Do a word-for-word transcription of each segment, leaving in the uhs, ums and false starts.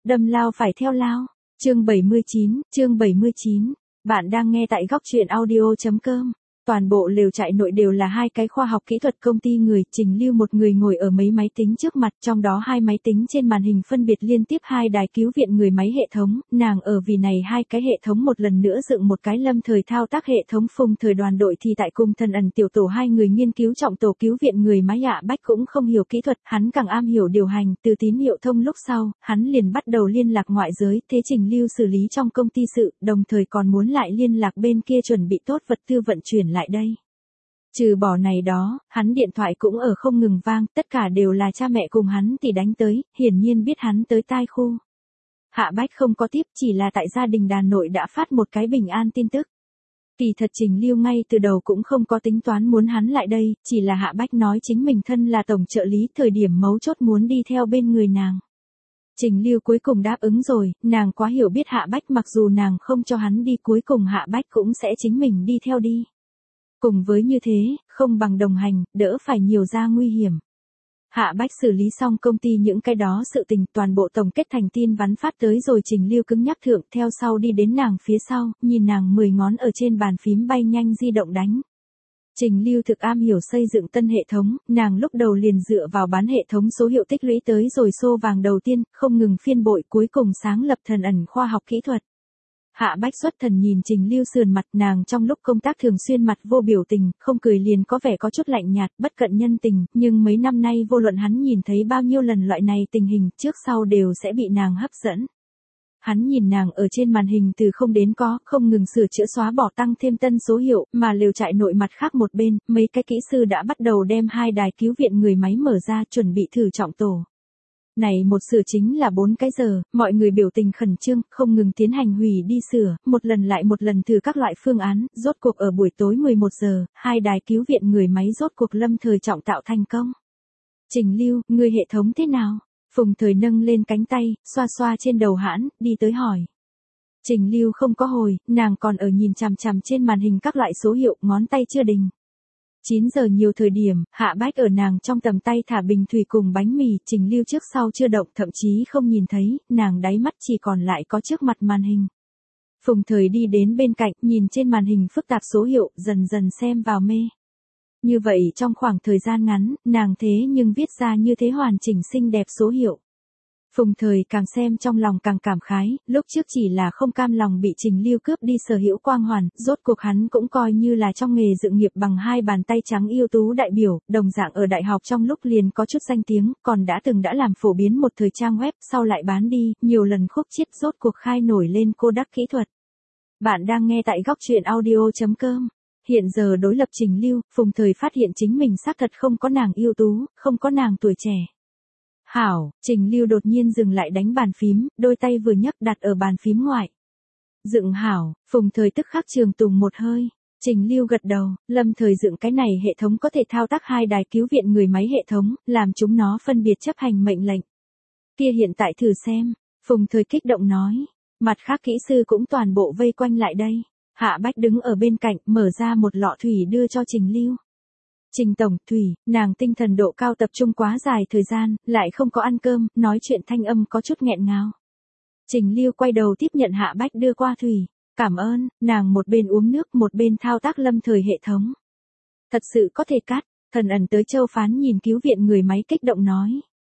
Đâm lao phải theo lao. Chương bảy mươi chín, chương bảy mươi chín. Bạn đang nghe tại góc truyện audio chấm com. Toàn bộ lều trại nội đều là hai cái khoa học kỹ thuật công ty người, Trình Lưu một người ngồi ở mấy máy tính trước mặt, trong đó hai máy tính trên màn hình phân biệt liên tiếp hai đài cứu viện người máy hệ thống, nàng ở vì này hai cái hệ thống một lần nữa dựng một cái lâm thời thao tác hệ thống. Phùng Thời đoàn đội thì tại cùng Thần Ẩn tiểu tổ hai người nghiên cứu trọng tổ cứu viện người máy. Hạ Bách cũng không hiểu kỹ thuật, hắn càng am hiểu điều hành, từ tín hiệu thông lúc sau, hắn liền bắt đầu liên lạc ngoại giới, thế Trình Lưu xử lý trong công ty sự, đồng thời còn muốn lại liên lạc bên kia chuẩn bị tốt vật tư vận chuyển lại đây. Trừ bỏ này đó, hắn điện thoại cũng ở không ngừng vang, tất cả đều là cha mẹ cùng hắn thì đánh tới, hiển nhiên biết hắn tới tai khu. Hạ Bách không có tiếp, chỉ là tại gia đình đàn nội đã phát một cái bình an tin tức. Kỳ thật Trình Lưu ngay từ đầu cũng không có tính toán muốn hắn lại đây, chỉ là Hạ Bách nói chính mình thân là tổng trợ lý, thời điểm mấu chốt muốn đi theo bên người nàng. Trình Lưu cuối cùng đáp ứng rồi, nàng quá hiểu biết Hạ Bách, mặc dù nàng không cho hắn đi cuối cùng Hạ Bách cũng sẽ chính mình đi theo đi. Cùng với như thế, không bằng đồng hành, đỡ phải nhiều ra nguy hiểm. Hạ Bách xử lý xong công ty những cái đó sự tình, toàn bộ tổng kết thành tin vắn phát tới rồi. Trình Lưu cứng nhắc thượng, theo sau đi đến nàng phía sau, nhìn nàng mười ngón ở trên bàn phím bay nhanh di động đánh. Trình Lưu thực am hiểu xây dựng tân hệ thống, nàng lúc đầu liền dựa vào bán hệ thống số hiệu tích lũy tới rồi xô vàng đầu tiên, không ngừng phiên bội, cuối cùng sáng lập Thần Ẩn khoa học kỹ thuật. Hạ Bách xuất thần nhìn Trình Lưu sườn mặt, nàng trong lúc công tác thường xuyên mặt vô biểu tình, không cười liền có vẻ có chút lạnh nhạt, bất cận nhân tình, nhưng mấy năm nay vô luận hắn nhìn thấy bao nhiêu lần loại này tình hình, trước sau đều sẽ bị nàng hấp dẫn. Hắn nhìn nàng ở trên màn hình từ không đến có, không ngừng sửa chữa xóa bỏ tăng thêm tân số hiệu, mà lều trại nội mặt khác một bên, mấy cái kỹ sư đã bắt đầu đem hai đài cứu viện người máy mở ra, chuẩn bị thử trọng tổ. Này một sửa chính là bốn cái giờ, mọi người biểu tình khẩn trương, không ngừng tiến hành hủy đi sửa, một lần lại một lần thử các loại phương án, rốt cuộc ở buổi tối mười một giờ, hai đài cứu viện người máy rốt cuộc lâm thời trọng tạo thành công. Trình Lưu, người hệ thống thế nào? Phùng Thời nâng lên cánh tay, xoa xoa trên đầu hãn, đi tới hỏi. Trình Lưu không có hồi, nàng còn ở nhìn chằm chằm trên màn hình các loại số hiệu, ngón tay chưa đình. chín giờ nhiều thời điểm, Hạ Bách ở nàng trong tầm tay thả bình thủy cùng bánh mì, Trình Lưu trước sau chưa động, thậm chí không nhìn thấy, nàng đáy mắt chỉ còn lại có trước mặt màn hình. Phùng Thời đi đến bên cạnh, nhìn trên màn hình phức tạp số hiệu, dần dần xem vào mê. Như vậy trong khoảng thời gian ngắn, nàng thế nhưng viết ra như thế hoàn chỉnh xinh đẹp số hiệu. Phùng Thời càng xem trong lòng càng cảm khái, lúc trước chỉ là không cam lòng bị Trình Lưu cướp đi sở hữu quang hoàn, rốt cuộc hắn cũng coi như là trong nghề dự nghiệp bằng hai bàn tay trắng ưu tú đại biểu, đồng dạng ở đại học trong lúc liền có chút danh tiếng, còn đã từng đã làm phổ biến một thời trang web, sau lại bán đi, nhiều lần khúc chiết rốt cuộc khai nổi lên cô đắc kỹ thuật. Bạn đang nghe tại góc truyện audio chấm com. Hiện giờ đối lập Trình Lưu, Phùng Thời phát hiện chính mình xác thật không có nàng ưu tú, không có nàng tuổi trẻ. Hảo, Trình Lưu đột nhiên dừng lại đánh bàn phím, đôi tay vừa nhấc đặt ở bàn phím ngoại. Dựng hảo, Phùng Thời tức khắc trường tùng một hơi. Trình Lưu gật đầu, lâm thời dựng cái này hệ thống có thể thao tác hai đài cứu viện người máy hệ thống, làm chúng nó phân biệt chấp hành mệnh lệnh. Kia hiện tại thử xem, Phùng Thời kích động nói. Mặt khác kỹ sư cũng toàn bộ vây quanh lại đây. Hạ Bách đứng ở bên cạnh, mở ra một lọ thủy đưa cho Trình Lưu. Trình tổng, thủy, nàng tinh thần độ cao tập trung quá dài thời gian, lại không có ăn cơm, nói chuyện thanh âm có chút nghẹn ngào. Trình Lưu quay đầu tiếp nhận Hạ Bách đưa qua thủy. Cảm ơn, nàng một bên uống nước một bên thao tác lâm thời hệ thống. Thật sự có thể cắt, Thần Ẩn tới Châu Phán nhìn cứu viện người máy kích động nói.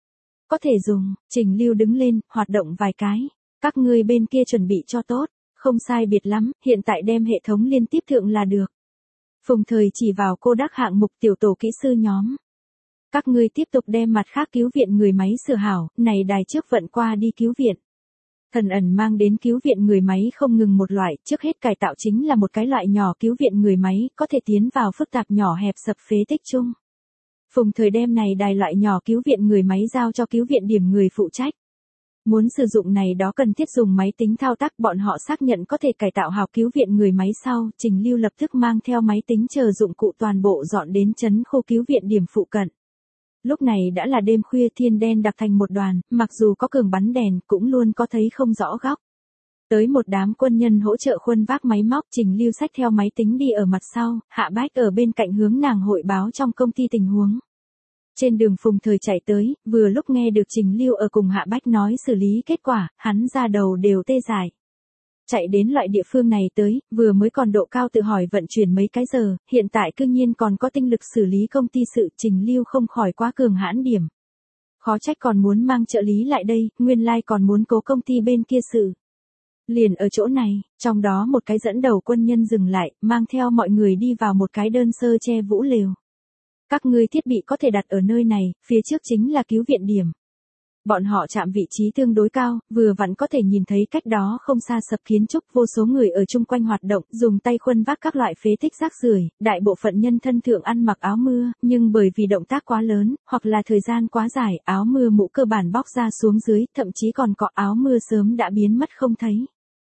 Có thể dùng, Trình Lưu đứng lên, hoạt động vài cái. Các ngươi bên kia chuẩn bị cho tốt, không sai biệt lắm, hiện tại đem hệ thống liên tiếp thượng là được. Phùng Thời chỉ vào cô đắc hạng mục tiểu tổ kỹ sư nhóm. Các ngươi tiếp tục đem mặt khác cứu viện người máy sửa hảo, này đài trước vận qua đi cứu viện. Thần Ẩn mang đến cứu viện người máy không ngừng một loại, trước hết cải tạo chính là một cái loại nhỏ cứu viện người máy, có thể tiến vào phức tạp nhỏ hẹp sập phế tích chung. Phùng Thời đem này đài loại nhỏ cứu viện người máy giao cho cứu viện điểm người phụ trách. Muốn sử dụng này đó cần thiết dùng máy tính thao tác, bọn họ xác nhận có thể cải tạo hảo cứu viện người máy sau, Trình Lưu lập tức mang theo máy tính chờ dụng cụ toàn bộ dọn đến trấn khu cứu viện điểm phụ cận. Lúc này đã là đêm khuya, thiên đen đặc thành một đoàn, mặc dù có cường bắn đèn, cũng luôn có thấy không rõ góc. Tới một đám quân nhân hỗ trợ khuân vác máy móc, Trình Lưu xách theo máy tính đi ở mặt sau, Hạ Bách ở bên cạnh hướng nàng hội báo trong công ty tình huống. Trên đường Phùng Thời chạy tới, vừa lúc nghe được Trình Lưu ở cùng Hạ Bách nói xử lý kết quả, hắn ra đầu đều tê dại. Chạy đến loại địa phương này tới, vừa mới còn độ cao tự hỏi vận chuyển mấy cái giờ, hiện tại cương nhiên còn có tinh lực xử lý công ty sự, Trình Lưu không khỏi quá cường hãn điểm. Khó trách còn muốn mang trợ lý lại đây, nguyên lai like còn muốn cố công ty bên kia sự. Liền ở chỗ này, trong đó một cái dẫn đầu quân nhân dừng lại, mang theo mọi người đi vào một cái đơn sơ che vũ lều. Các ngươi thiết bị có thể đặt ở nơi này, phía trước chính là cứu viện điểm. Bọn họ chạm vị trí tương đối cao, vừa vặn có thể nhìn thấy cách đó không xa sập kiến trúc, vô số người ở chung quanh hoạt động, dùng tay khuân vác các loại phế tích rác rưởi, đại bộ phận nhân thân thượng ăn mặc áo mưa, nhưng bởi vì động tác quá lớn, hoặc là thời gian quá dài, áo mưa mũ cơ bản bóc ra xuống dưới, thậm chí còn có áo mưa sớm đã biến mất không thấy.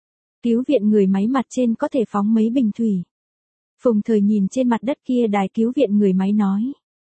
Cứu viện người máy mặt trên có thể phóng mấy bình thủy. Phùng Thời nhìn trên mặt đất kia đài cứu viện người máy nói.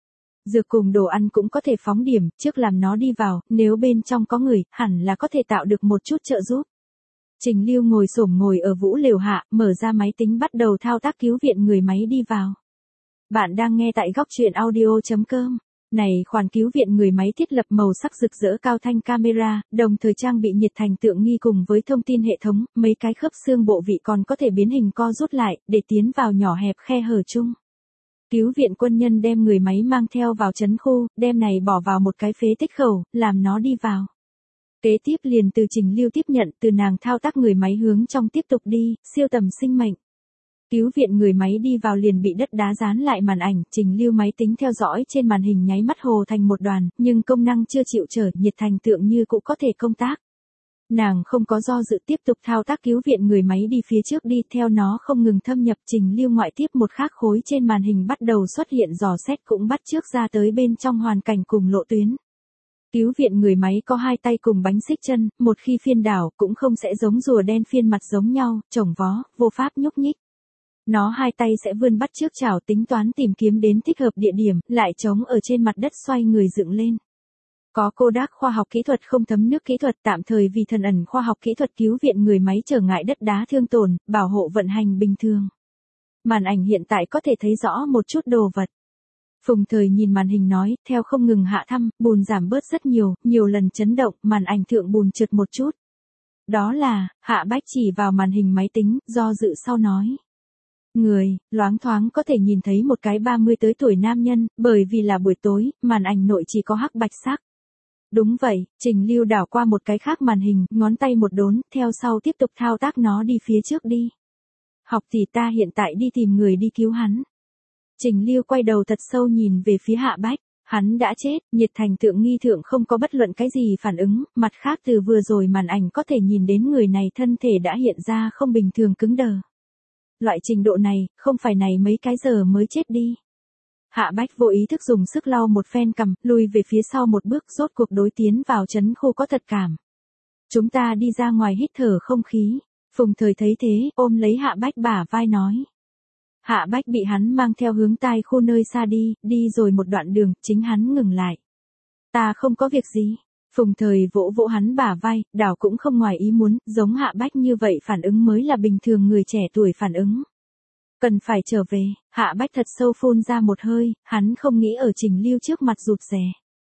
Dược cùng đồ ăn cũng có thể phóng điểm, trước làm nó đi vào, nếu bên trong có người, hẳn là có thể tạo được một chút trợ giúp. Trình Lưu ngồi xổm ngồi ở vũ lều hạ, mở ra máy tính bắt đầu thao tác cứu viện người máy đi vào. Bạn đang nghe tại góc truyện audio chấm com. Này khoản cứu viện người máy thiết lập màu sắc rực rỡ cao thanh camera, đồng thời trang bị nhiệt thành tượng nghi cùng với thông tin hệ thống, mấy cái khớp xương bộ vị còn có thể biến hình co rút lại, để tiến vào nhỏ hẹp khe hở chung. Cứu viện quân nhân đem người máy mang theo vào trấn khu, đem này bỏ vào một cái phế tích khẩu, làm nó đi vào. Kế tiếp liền từ Trình Lưu tiếp nhận, từ nàng thao tác người máy hướng trong tiếp tục đi, siêu tầm sinh mệnh. Cứu viện người máy đi vào liền bị đất đá dán lại màn ảnh, Trình Lưu máy tính theo dõi trên màn hình nháy mắt hồ thành một đoàn, nhưng công năng chưa chịu trở, nhiệt thành tượng như cũng có thể công tác. Nàng không có do dự tiếp tục thao tác cứu viện người máy đi phía trước đi, theo nó không ngừng thâm nhập, Trình Lưu ngoại tiếp một khác khối trên màn hình bắt đầu xuất hiện dò xét cũng bắt trước ra tới bên trong hoàn cảnh cùng lộ tuyến. Cứu viện người máy có hai tay cùng bánh xích chân, một khi phiên đảo cũng không sẽ giống rùa đen phiên mặt giống nhau, chồng vó, vô pháp nhúc nhích. Nó hai tay sẽ vươn bắt trước chảo tính toán tìm kiếm đến thích hợp địa điểm, lại chống ở trên mặt đất xoay người dựng lên. Có Kodak khoa học kỹ thuật không thấm nước kỹ thuật, tạm thời vì thần ẩn khoa học kỹ thuật cứu viện người máy trở ngại đất đá thương tổn, bảo hộ vận hành bình thường. Màn ảnh hiện tại có thể thấy rõ một chút đồ vật. Phùng Thời nhìn màn hình nói, theo không ngừng hạ thăm, bùn giảm bớt rất nhiều, nhiều lần chấn động, màn ảnh thượng bùn trượt một chút. Đó là, Hạ Bách chỉ vào màn hình máy tính, do dự sau nói. Người, loáng thoáng có thể nhìn thấy một cái ba mươi tới tuổi nam nhân, bởi vì là buổi tối, màn ảnh nội chỉ có hắc bạch sắc. Đúng vậy, Trình Lưu đảo qua một cái khác màn hình, ngón tay một đốn, theo sau tiếp tục thao tác nó đi phía trước đi. Học thì ta hiện tại đi tìm người đi cứu hắn. Trình Lưu quay đầu thật sâu nhìn về phía Hạ Bách, hắn đã chết, nhiệt thành tượng nghi thượng không có bất luận cái gì phản ứng, mặt khác từ vừa rồi màn ảnh có thể nhìn đến người này thân thể đã hiện ra không bình thường cứng đờ. Loại trình độ này, không phải này mấy cái giờ mới chết đi. Hạ Bách vô ý thức dùng sức lau một phen cằm, lùi về phía sau một bước, rốt cuộc đối tiến vào trấn khu có thật cảm. Chúng ta đi ra ngoài hít thở không khí. Phùng Thời thấy thế, ôm lấy Hạ Bách bả vai nói. Hạ Bách bị hắn mang theo hướng tai khu nơi xa đi, đi rồi một đoạn đường, chính hắn ngừng lại. Ta không có việc gì. Phùng Thời vỗ vỗ hắn bả vai, đảo cũng không ngoài ý muốn, giống Hạ Bách như vậy phản ứng mới là bình thường người trẻ tuổi phản ứng. Cần phải trở về, Hạ Bách thật sâu phun ra một hơi, hắn không nghĩ ở Trình Lưu trước mặt rụt rè.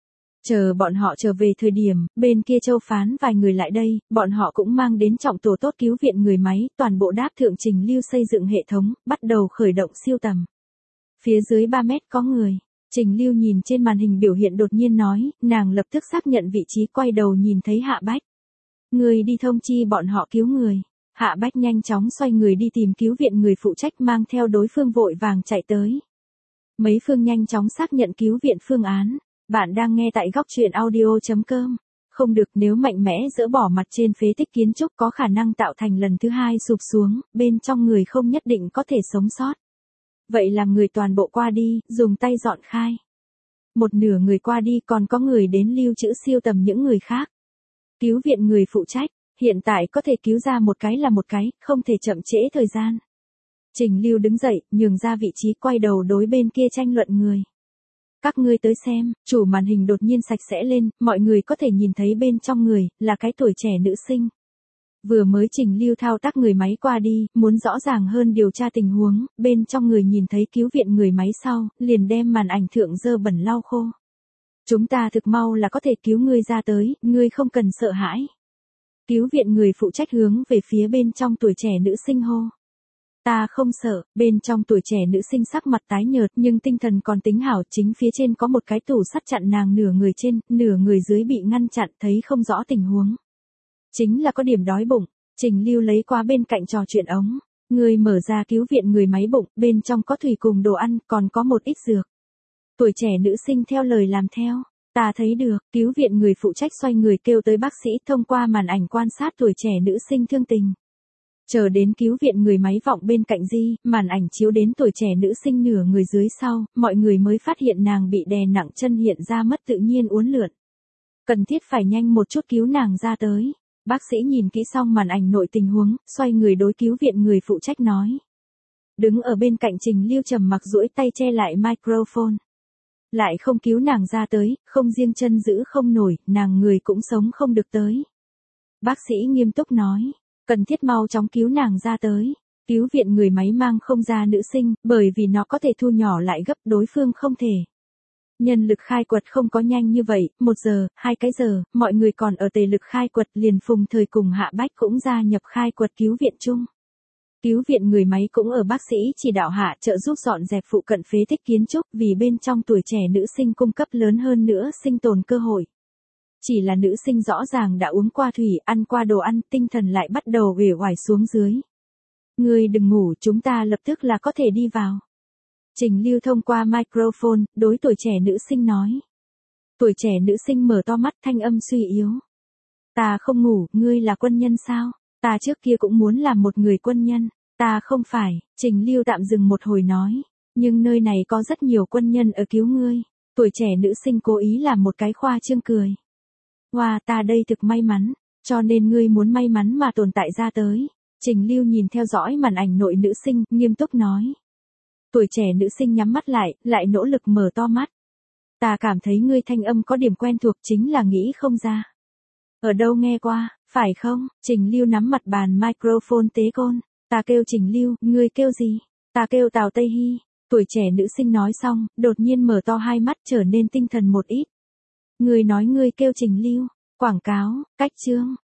Chờ bọn họ trở về thời điểm, bên kia Châu Phán vài người lại đây, bọn họ cũng mang đến trọng tổ tốt cứu viện người máy, toàn bộ đáp thượng Trình Lưu xây dựng hệ thống, bắt đầu khởi động siêu tầm. Phía dưới ba mét có người. Trình Lưu nhìn trên màn hình biểu hiện đột nhiên nói, nàng lập tức xác nhận vị trí, quay đầu nhìn thấy Hạ Bách. Người đi thông chi bọn họ cứu người. Hạ Bách nhanh chóng xoay người đi tìm cứu viện người phụ trách, mang theo đối phương vội vàng chạy tới. Mấy phương nhanh chóng xác nhận cứu viện phương án. Bạn đang nghe tại góc truyện audio chấm com. Không được, nếu mạnh mẽ dỡ bỏ mặt trên phế tích kiến trúc có khả năng tạo thành lần thứ hai sụp xuống, bên trong người không nhất định có thể sống sót. Vậy làm người toàn bộ qua đi, dùng tay dọn khai. Một nửa người qua đi, còn có người đến lưu trữ siêu tầm những người khác. Cứu viện người phụ trách, hiện tại có thể cứu ra một cái là một cái, không thể chậm trễ thời gian. Trình Lưu đứng dậy, nhường ra vị trí, quay đầu đối bên kia tranh luận người. Các ngươi tới xem, chủ màn hình đột nhiên sạch sẽ lên, mọi người có thể nhìn thấy bên trong người, là cái tuổi trẻ nữ sinh. Vừa mới Trình Lưu thao tác người máy qua đi, muốn rõ ràng hơn điều tra tình huống, bên trong người nhìn thấy cứu viện người máy sau, liền đem màn ảnh thượng dơ bẩn lau khô. Chúng ta thực mau là có thể cứu ngươi ra tới, ngươi không cần sợ hãi. Cứu viện người phụ trách hướng về phía bên trong tuổi trẻ nữ sinh hô. Ta không sợ, bên trong tuổi trẻ nữ sinh sắc mặt tái nhợt nhưng tinh thần còn tính hảo, chính phía trên có một cái tủ sắt chặn nàng nửa người trên, nửa người dưới bị ngăn chặn, thấy không rõ tình huống. Chính là có điểm đói bụng, Trình Lưu lấy qua bên cạnh trò chuyện ống. Người mở ra cứu viện người máy bụng, bên trong có thủy cùng đồ ăn, còn có một ít dược. Tuổi trẻ nữ sinh theo lời làm theo. Ta thấy được, cứu viện người phụ trách xoay người kêu tới bác sĩ thông qua màn ảnh quan sát tuổi trẻ nữ sinh thương tình. Chờ đến cứu viện người máy vọng bên cạnh Di, màn ảnh chiếu đến tuổi trẻ nữ sinh nửa người dưới sau, mọi người mới phát hiện nàng bị đè nặng chân hiện ra mất tự nhiên uốn lượn. Cần thiết phải nhanh một chút cứu nàng ra tới. Bác sĩ nhìn kỹ xong màn ảnh nội tình huống, xoay người đối cứu viện người phụ trách nói. Đứng ở bên cạnh Trình Lưu trầm mặc duỗi tay che lại microphone. Lại không cứu nàng ra tới, không riêng chân giữ không nổi, nàng người cũng sống không được tới. Bác sĩ nghiêm túc nói, cần thiết mau chóng cứu nàng ra tới. Cứu viện người máy mang không ra nữ sinh, bởi vì nó có thể thu nhỏ lại gấp đối phương không thể. Nhân lực khai quật không có nhanh như vậy, một giờ, hai cái giờ, mọi người còn ở tề lực khai quật liền Phùng Thời cùng Hạ Bách cũng gia nhập khai quật cứu viện chung. Cứu viện người máy cũng ở bác sĩ chỉ đạo hạ trợ giúp dọn dẹp phụ cận phế tích kiến trúc vì bên trong tuổi trẻ nữ sinh cung cấp lớn hơn nữa sinh tồn cơ hội. Chỉ là nữ sinh rõ ràng đã uống qua thủy, ăn qua đồ ăn, tinh thần lại bắt đầu uể oải xuống dưới. Ngươi đừng ngủ, chúng ta lập tức là có thể đi vào. Trình Lưu thông qua microphone, đối tuổi trẻ nữ sinh nói. Tuổi trẻ nữ sinh mở to mắt thanh âm suy yếu. Ta không ngủ, ngươi là quân nhân sao? Ta trước kia cũng muốn làm một người quân nhân. Ta không phải, Trình Lưu tạm dừng một hồi nói. Nhưng nơi này có rất nhiều quân nhân ở cứu ngươi. Tuổi trẻ nữ sinh cố ý làm một cái khoa trương cười. Wow, ta đây thực may mắn, cho nên ngươi muốn may mắn mà tồn tại ra tới. Trình Lưu nhìn theo dõi màn ảnh nội nữ sinh, nghiêm túc nói. Tuổi trẻ nữ sinh nhắm mắt lại, lại nỗ lực mở to mắt. Ta cảm thấy ngươi thanh âm có điểm quen thuộc chính là nghĩ không ra. Ở đâu nghe qua, phải không? Trình Lưu nắm mặt bàn microphone tế côn. Ta kêu Trình Lưu, ngươi kêu gì? Ta kêu Tào Tây Hy. Tuổi trẻ nữ sinh nói xong, đột nhiên mở to hai mắt trở nên tinh thần một ít. Ngươi nói ngươi kêu Trình Lưu, quảng cáo, cách chương.